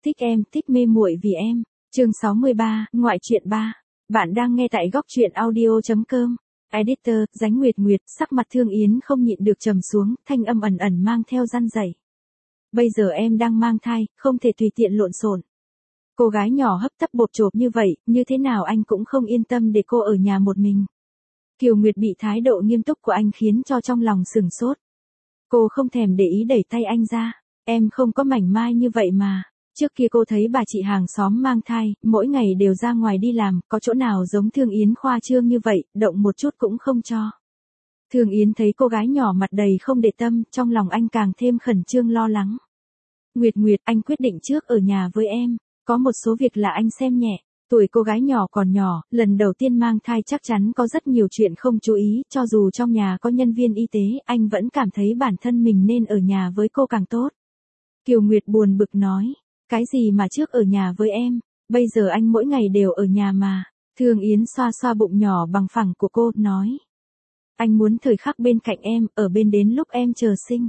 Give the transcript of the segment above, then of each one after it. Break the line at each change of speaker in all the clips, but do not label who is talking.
thích mê muội vì em. Chương 63, ngoại truyện 3. Bạn đang nghe tại góc truyện audio.com. Editor, Dánh Nguyệt Nguyệt, sắc mặt Thương Yến không nhịn được trầm xuống, thanh âm ẩn ẩn mang theo răn rẩy. Bây giờ em đang mang thai, không thể tùy tiện lộn xộn. Cô gái nhỏ hấp tấp bộp chộp như vậy, như thế nào anh cũng không yên tâm để cô ở nhà một mình. Kiều Nguyệt bị thái độ nghiêm túc của anh khiến cho trong lòng sửng sốt. Cô không thèm để ý đẩy tay anh ra. Em không có mảnh mai như vậy mà. Trước kia cô thấy bà chị hàng xóm mang thai, mỗi ngày đều ra ngoài đi làm, có chỗ nào giống Thương Yến khoa trương như vậy, động một chút cũng không cho. Thương Yến thấy cô gái nhỏ mặt đầy không để tâm, trong lòng anh càng thêm khẩn trương lo lắng. Nguyệt Nguyệt, anh quyết định trước ở nhà với em, có một số việc là anh xem nhẹ. Tuổi cô gái nhỏ còn nhỏ, lần đầu tiên mang thai chắc chắn có rất nhiều chuyện không chú ý, cho dù trong nhà có nhân viên y tế, anh vẫn cảm thấy bản thân mình nên ở nhà với cô càng tốt. Kiều Nguyệt buồn bực nói, cái gì mà trước ở nhà với em, bây giờ anh mỗi ngày đều ở nhà mà. Thương Yến xoa xoa bụng nhỏ bằng phẳng của cô, nói. Anh muốn thời khắc bên cạnh em, ở bên đến lúc em chờ sinh.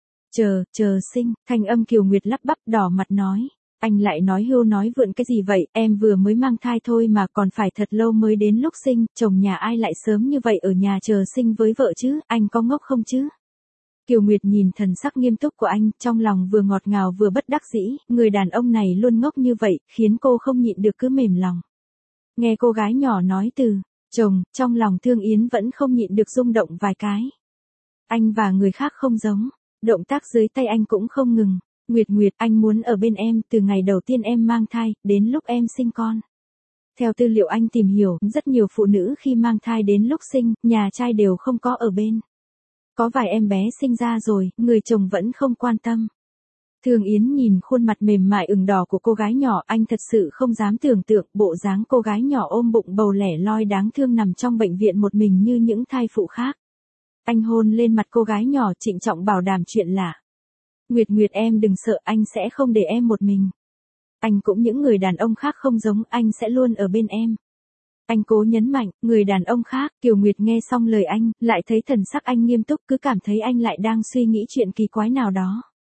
Chờ sinh, thanh âm Kiều Nguyệt lắp bắp đỏ mặt nói. Anh lại nói hưu nói vượn cái gì vậy, em vừa mới mang thai thôi mà còn phải thật lâu mới đến lúc sinh, chồng nhà ai lại sớm như vậy ở nhà chờ sinh với vợ chứ, anh có ngốc không chứ? Kiều Nguyệt nhìn thần sắc nghiêm túc của anh, trong lòng vừa ngọt ngào vừa bất đắc dĩ, người đàn ông này luôn ngốc như vậy, khiến cô không nhịn được cứ mềm lòng. Nghe cô gái nhỏ nói từ chồng, trong lòng Thương Yến vẫn không nhịn được rung động vài cái. Anh và người khác không giống, động tác dưới tay anh cũng không ngừng. Nguyệt Nguyệt, anh muốn ở bên em từ ngày đầu tiên em mang thai, đến lúc em sinh con. Theo tư liệu anh tìm hiểu, rất nhiều phụ nữ khi mang thai đến lúc sinh, nhà trai đều không có ở bên. Có vài em bé sinh ra rồi, người chồng vẫn không quan tâm. Thương Yến nhìn khuôn mặt mềm mại ửng đỏ của cô gái nhỏ, anh thật sự không dám tưởng tượng bộ dáng cô gái nhỏ ôm bụng bầu lẻ loi đáng thương nằm trong bệnh viện một mình như những thai phụ khác. Anh hôn lên mặt cô gái nhỏ trịnh trọng bảo đảm chuyện lạ. Nguyệt Nguyệt em đừng sợ, anh sẽ không để em một mình. Anh cũng những người đàn ông khác không giống, anh sẽ luôn ở bên em. Anh cố nhấn mạnh, người đàn ông khác. Kiều Nguyệt nghe xong lời anh, lại thấy thần sắc anh nghiêm túc, cứ cảm thấy anh lại đang suy nghĩ chuyện kỳ quái nào đó.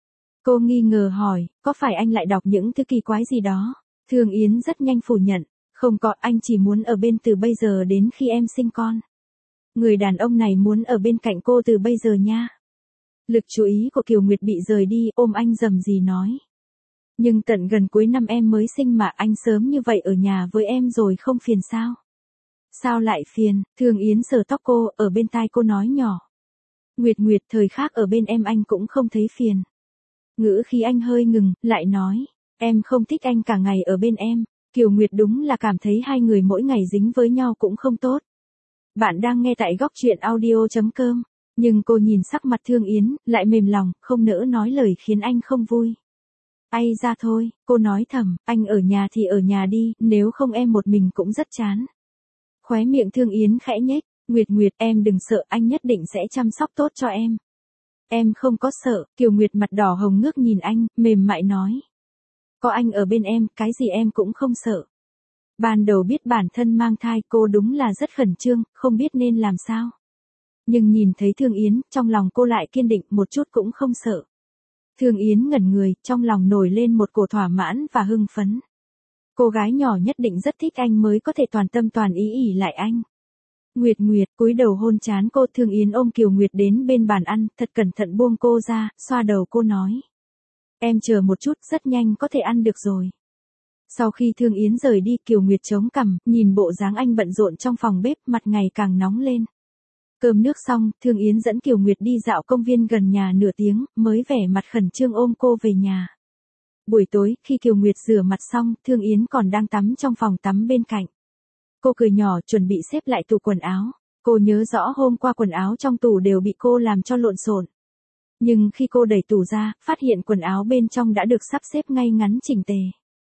Cô nghi ngờ hỏi, có phải anh lại đọc những thứ kỳ quái gì đó? Thương Yến rất nhanh phủ nhận, không có, anh chỉ muốn ở bên từ bây giờ đến khi em sinh con. Người đàn ông này muốn ở bên cạnh cô từ bây giờ nha. Lực chú ý của Kiều Nguyệt bị rời đi, ôm anh rầm rì nói. Nhưng tận gần cuối năm em mới sinh mà anh sớm như vậy ở nhà với em rồi không phiền sao? Sao lại phiền? Thương Yến sờ tóc cô, ở bên tai cô nói nhỏ. Nguyệt Nguyệt, thời khác ở bên em anh cũng không thấy phiền. Ngữ khí anh hơi ngừng, lại nói. Em không thích anh cả ngày ở bên em. Kiều Nguyệt đúng là cảm thấy hai người mỗi ngày dính với nhau cũng không tốt. Bạn đang nghe tại góc truyện audio.com. Nhưng cô nhìn sắc mặt Thương Yến, lại mềm lòng, không nỡ nói lời khiến anh không vui. Ai ra thôi, cô nói thầm, anh ở nhà thì ở nhà đi, nếu không em một mình cũng rất chán. Khóe miệng Thương Yến khẽ nhếch, Nguyệt Nguyệt em đừng sợ, anh nhất định sẽ chăm sóc tốt cho em. Em không có sợ, Kiều Nguyệt mặt đỏ hồng ngước nhìn anh, mềm mại nói. Có anh ở bên em, cái gì em cũng không sợ. Ban đầu biết bản thân mang thai cô đúng là rất khẩn trương, không biết nên làm sao. Nhưng nhìn thấy Thương Yến, trong lòng cô lại kiên định, một chút cũng không sợ. Thương Yến ngẩn người, trong lòng nổi lên một cổ thỏa mãn và hưng phấn. Cô gái nhỏ nhất định rất thích anh mới có thể toàn tâm toàn ý ỉ lại anh. Nguyệt Nguyệt, cúi đầu hôn trán cô. Thương Yến ôm Kiều Nguyệt đến bên bàn ăn, thật cẩn thận buông cô ra, xoa đầu cô nói. Em chờ một chút, rất nhanh có thể ăn được rồi. Sau khi Thương Yến rời đi, Kiều Nguyệt chống cằm, nhìn bộ dáng anh bận rộn trong phòng bếp, mặt ngày càng nóng lên. Cơm nước xong, Thương Yến dẫn Kiều Nguyệt đi dạo công viên gần nhà nửa tiếng, mới vẻ mặt khẩn trương ôm cô về nhà. Buổi tối, khi Kiều Nguyệt rửa mặt xong, Thương Yến còn đang tắm trong phòng tắm bên cạnh. Cô cười nhỏ chuẩn bị xếp lại tủ quần áo. Cô nhớ rõ hôm qua quần áo trong tủ đều bị cô làm cho lộn xộn. Nhưng khi cô đẩy tủ ra, phát hiện quần áo bên trong đã được sắp xếp ngay ngắn chỉnh tề.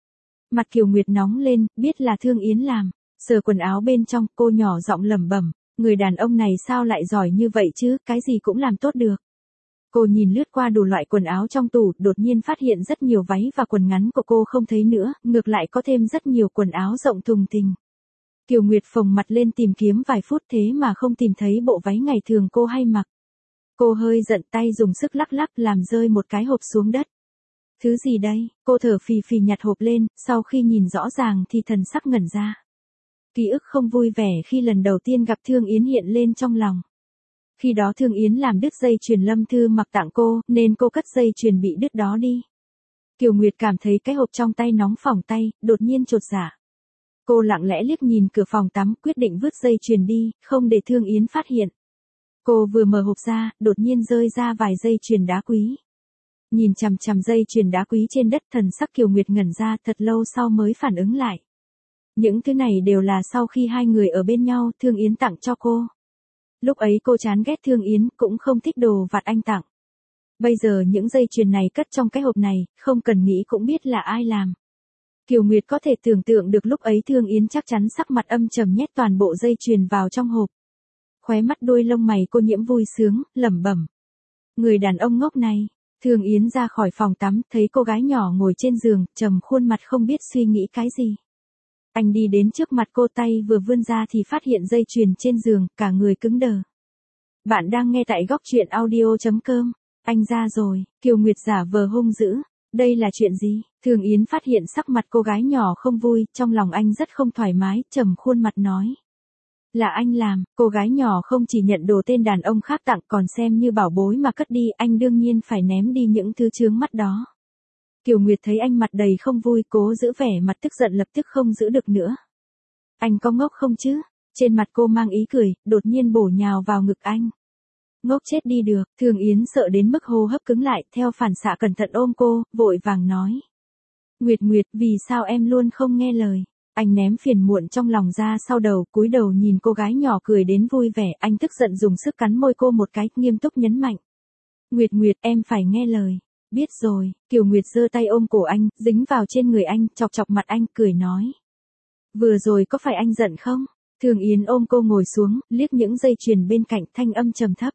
Mặt Kiều Nguyệt nóng lên, biết là Thương Yến làm. Sờ quần áo bên trong, cô nhỏ giọng lẩm bẩm. Người đàn ông này sao lại giỏi như vậy chứ, cái gì cũng làm tốt được. Cô nhìn lướt qua đủ loại quần áo trong tủ, đột nhiên phát hiện rất nhiều váy và quần ngắn của cô không thấy nữa, ngược lại có thêm rất nhiều quần áo rộng thùng thình. Kiều Nguyệt phồng mặt lên tìm kiếm vài phút thế mà không tìm thấy bộ váy ngày thường cô hay mặc. Cô hơi giận tay dùng sức lắc lắc làm rơi một cái hộp xuống đất. Thứ gì đây? Cô thở phì phì nhặt hộp lên, sau khi nhìn rõ ràng thì thần sắc ngẩn ra. Ký ức không vui vẻ khi lần đầu tiên gặp Thương Yến hiện lên trong lòng. Khi đó Thương Yến làm đứt dây chuyền Lâm Thư Mặc tặng cô, nên cô cất dây chuyền bị đứt đó đi. Kiều Nguyệt cảm thấy cái hộp trong tay nóng phỏng tay, đột nhiên chột dạ. Cô lặng lẽ liếc nhìn cửa phòng tắm, quyết định vứt dây chuyền đi, không để Thương Yến phát hiện. Cô vừa mở hộp ra, đột nhiên rơi ra vài dây chuyền đá quý. Nhìn chằm chằm dây chuyền đá quý trên đất, thần sắc Kiều Nguyệt ngẩn ra, thật lâu sau mới phản ứng lại. Những thứ này đều là sau khi hai người ở bên nhau, Thương Yến tặng cho cô. Lúc ấy cô chán ghét Thương Yến, cũng không thích đồ vặt anh tặng. Bây giờ những dây chuyền này cất trong cái hộp này, không cần nghĩ cũng biết là ai làm. Kiều Nguyệt có thể tưởng tượng được lúc ấy Thương Yến chắc chắn sắc mặt âm trầm nhét toàn bộ dây chuyền vào trong hộp. Khóe mắt đuôi lông mày cô nhiễm vui sướng, lẩm bẩm. Người đàn ông ngốc này. Thương Yến ra khỏi phòng tắm, thấy cô gái nhỏ ngồi trên giường, trầm khuôn mặt không biết suy nghĩ cái gì. Anh đi đến trước mặt cô, tay vừa vươn ra thì phát hiện dây chuyền trên giường, cả người cứng đờ. Bạn đang nghe tại góc truyện audio.com. Anh ra rồi, Kiều Nguyệt giả vờ hung dữ. Đây là chuyện gì? Thương Yến phát hiện sắc mặt cô gái nhỏ không vui, trong lòng anh rất không thoải mái, trầm khuôn mặt nói. Là anh làm, cô gái nhỏ không chỉ nhận đồ tên đàn ông khác tặng còn xem như bảo bối mà cất đi, anh đương nhiên phải ném đi những thứ chướng mắt đó. Kiều Nguyệt thấy anh mặt đầy không vui, cố giữ vẻ mặt tức giận, lập tức không giữ được nữa. Anh có ngốc không chứ? Trên mặt cô mang ý cười, đột nhiên bổ nhào vào ngực anh. Ngốc chết đi được, Thương Yến sợ đến mức hô hấp cứng lại, theo phản xạ cẩn thận ôm cô, vội vàng nói. Nguyệt Nguyệt, vì sao em luôn không nghe lời? Anh ném phiền muộn trong lòng ra sau đầu, cúi đầu nhìn cô gái nhỏ cười đến vui vẻ, anh tức giận dùng sức cắn môi cô một cái, nghiêm túc nhấn mạnh. Nguyệt Nguyệt, em phải nghe lời. Biết rồi, Kiều Nguyệt giơ tay ôm cổ anh, dính vào trên người anh, chọc chọc mặt anh, cười nói. Vừa rồi có phải anh giận không? Thương Yến ôm cô ngồi xuống, liếc những dây chuyền bên cạnh, thanh âm trầm thấp.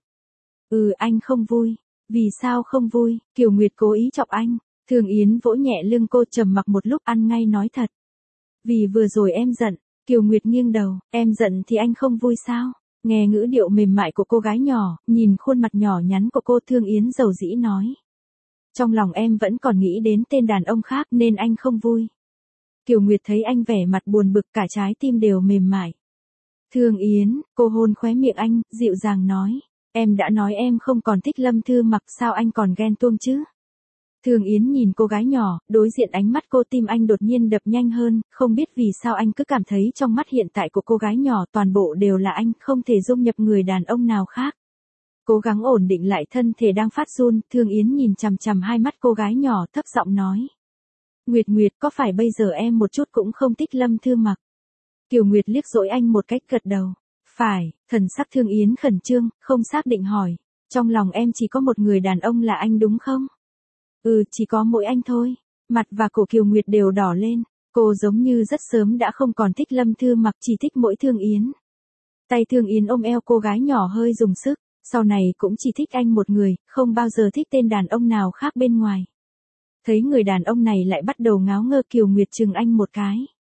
Anh không vui. Vì sao không vui? Kiều Nguyệt cố ý chọc anh. Thương Yến vỗ nhẹ lưng cô, trầm mặc một lúc, ăn ngay nói thật. Vì vừa rồi em giận. Kiều Nguyệt nghiêng đầu, em giận thì anh không vui sao? Nghe ngữ điệu mềm mại của cô gái nhỏ, nhìn khuôn mặt nhỏ nhắn của cô, Thương Yến dầu dĩ nói. Trong lòng em vẫn còn nghĩ đến tên đàn ông khác nên anh không vui. Kiều Nguyệt thấy anh vẻ mặt buồn bực, cả trái tim đều mềm mại. Thương Yến, cô hôn khóe miệng anh, dịu dàng nói. Em đã nói em không còn thích Lâm Thư Mặc, sao anh còn ghen tuông chứ? Thương Yến nhìn cô gái nhỏ, đối diện ánh mắt cô, tim anh đột nhiên đập nhanh hơn, không biết vì sao anh cứ cảm thấy trong mắt hiện tại của cô gái nhỏ toàn bộ đều là anh, không thể dung nhập người đàn ông nào khác. Cố gắng ổn định lại thân thể đang phát run, Thương Yến nhìn chằm chằm hai mắt cô gái nhỏ, thấp giọng nói. Nguyệt Nguyệt, có phải bây giờ em một chút cũng không thích Lâm Thư Mặc? Kiều Nguyệt liếc dỗi anh một cách, gật đầu. Phải, thần sắc Thương Yến khẩn trương, không xác định hỏi. Trong lòng em chỉ có một người đàn ông là anh đúng không? Chỉ có mỗi anh thôi. Mặt và cổ Kiều Nguyệt đều đỏ lên. Cô giống như rất sớm đã không còn thích Lâm Thư Mặc, chỉ thích mỗi Thương Yến. Tay Thương Yến ôm eo cô gái nhỏ hơi dùng sức. Sau này cũng chỉ thích anh một người, không bao giờ thích tên đàn ông nào khác bên ngoài. Thấy người đàn ông này lại bắt đầu ngáo ngơ, Kiều Nguyệt chừng anh một cái.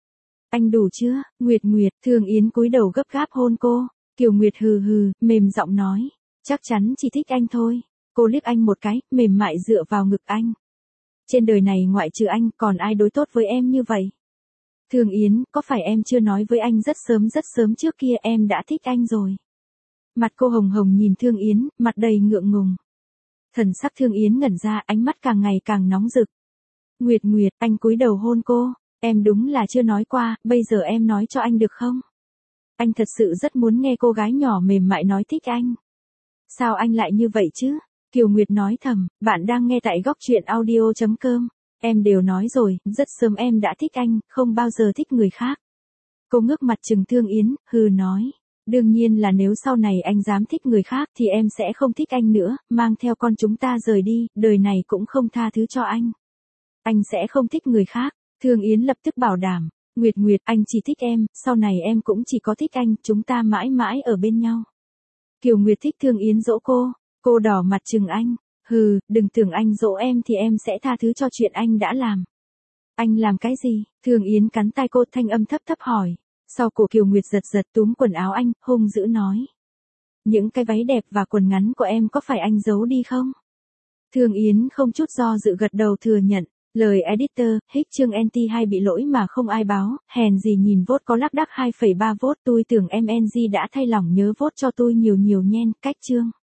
Anh đủ chưa? Nguyệt Nguyệt, Thương Yến cúi đầu gấp gáp hôn cô. Kiều Nguyệt hừ hừ, mềm giọng nói. Chắc chắn chỉ thích anh thôi. Cô liếc anh một cái, mềm mại dựa vào ngực anh. Trên đời này ngoại trừ anh, còn ai đối tốt với em như vậy? Thương Yến, có phải em chưa nói với anh rất sớm trước kia em đã thích anh rồi? Mặt cô hồng hồng nhìn Thương Yến, mặt đầy ngượng ngùng. Thần sắc Thương Yến ngẩn ra, ánh mắt càng ngày càng nóng rực. Nguyệt Nguyệt, anh cúi đầu hôn cô. Em đúng là chưa nói qua, bây giờ em nói cho anh được không? Anh thật sự rất muốn nghe cô gái nhỏ mềm mại nói thích anh. Sao anh lại như vậy chứ? Kiều Nguyệt nói thầm, bạn đang nghe tại góc truyện audio.com. Em đều nói rồi, rất sớm em đã thích anh, không bao giờ thích người khác. Cô ngước mặt trừng Thương Yến, hừ nói. Đương nhiên là nếu sau này anh dám thích người khác thì em sẽ không thích anh nữa, mang theo con chúng ta rời đi, đời này cũng không tha thứ cho anh. Anh sẽ không thích người khác. Thương Yến lập tức bảo đảm. Nguyệt Nguyệt, anh chỉ thích em, sau này em cũng chỉ có thích anh, chúng ta mãi mãi ở bên nhau. Kiều Nguyệt thích Thương Yến dỗ cô đỏ mặt trừng anh. Hừ, đừng tưởng anh dỗ em thì em sẽ tha thứ cho chuyện anh đã làm. Anh làm cái gì? Thương Yến cắn tai cô, thanh âm thấp thấp hỏi. Sau cổ Kiều Nguyệt giật giật túm quần áo anh, hung dữ nói. Những cái váy đẹp và quần ngắn của em có phải anh giấu đi không? Thương Yến không chút do dự gật đầu thừa nhận. Lời editor, chương NT hay bị lỗi mà không ai báo, hèn gì nhìn vote có lác đác 2,3 vote, tôi tưởng MNG đã thay lòng nhớ vote cho tôi nhiều nhiều nhen, cách chương.